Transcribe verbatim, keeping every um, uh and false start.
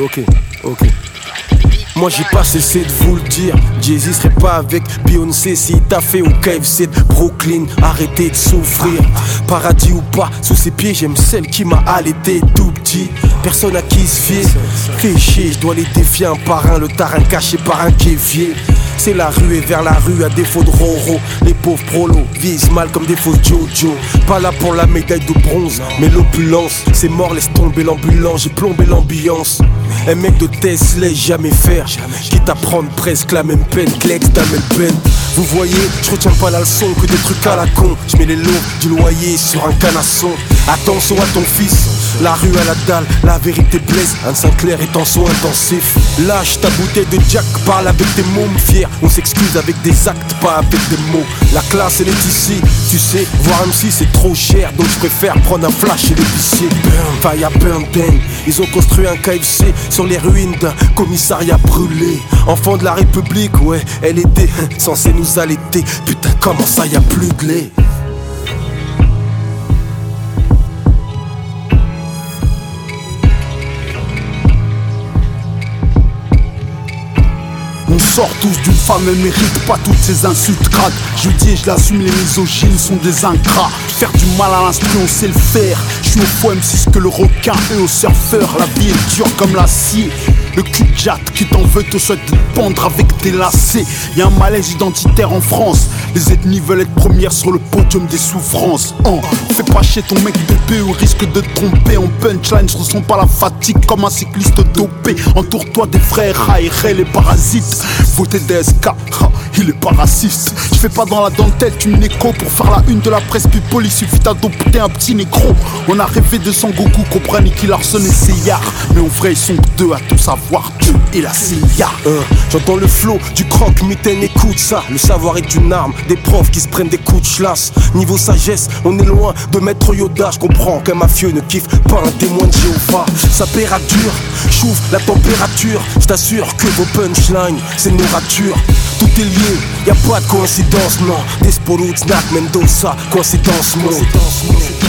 ok, ok. Moi j'ai pas cessé de vous le dire, Jay-Z serait pas avec Beyoncé si t'as fait au K F C de Brooklyn. Arrêtez de souffrir, paradis ou pas, sous ses pieds j'aime celle qui m'a allaité tout petit. Personne à qui se fier, fait chier, je dois les défier un par un, le tarin caché par un kéfier. C'est la rue et vers la rue à défaut de Roro. Les pauvres prolos visent mal comme des fausses Jojo. Pas là pour la médaille de bronze, mais l'opulence. C'est mort, laisse tomber l'ambulance, j'ai plombé l'ambiance. Un mec de Tess laisse jamais faire, quitte à prendre presque la même peine que l'ex d'un même peine. Vous voyez, je retiens pas la leçon que des trucs à la con. Je mets les lots du loyer sur un canasson. Attention à ton fils, la rue à la dalle, la vérité blesse. Anne Sinclair est en soin intensif. Lâche ta bouteille de Jack, parle avec tes mômes fiers. On s'excuse avec des actes, pas avec des mots. La classe elle est ici, tu sais, voir M C c'est trop cher. Donc je préfère prendre un flash chez l'épicier. Burn, fire burn them. Ils ont construit un K F C sur les ruines d'un commissariat brûlé. Enfant de la République, ouais, elle était censée nous allaiter. Putain, comment ça y'a plus de lait? On sort tous d'une femme, elle mérite pas toutes ces insultes crades. Je dis et je l'assume, les misogynes sont des ingrats. Faire du mal à l'instru, on sait le faire. Je suis au faux M six que le requin et au surfeur. La vie est dure comme l'acier. Le cul de jatte qui t'en veut te souhaite de te pendre avec tes lacets. Y'a un malaise identitaire en France. Les ethnies veulent être premières sur le podium des souffrances. Oh, fais pas chier ton mec bébé ou risque de te tromper. En punchline, je ressens pas la fatigue comme un cycliste dopé. Entoure-toi des frères A R L et parasites. Voter D S K, ha, il est pas raciste. Je fais pas dans la dentelle, tu m'écho pour faire la une de la presse people. Il suffit d'adopter un petit négro. On a rêvé de Sangoku, comprennent Nicky Larson et Seyar. Mais en vrai, ils sont que deux à tout savoir, Dieu et la C I A. euh, J'entends le flow du croque, mitaine, écoute ça. Le savoir est une arme, des profs qui se prennent des coups de chlasse. Niveau sagesse, on est loin de maître Yoda. Je comprends qu'un mafieux ne kiffe pas un témoin de Jéhovah. Ça paiera dur, j'ouvre la température. Je t'assure que vos punchlines, c'est nos ratures. Tout est lié, y a pas de coïncidence, non. Desporut, Snack, Mendoza, coïncidence, non.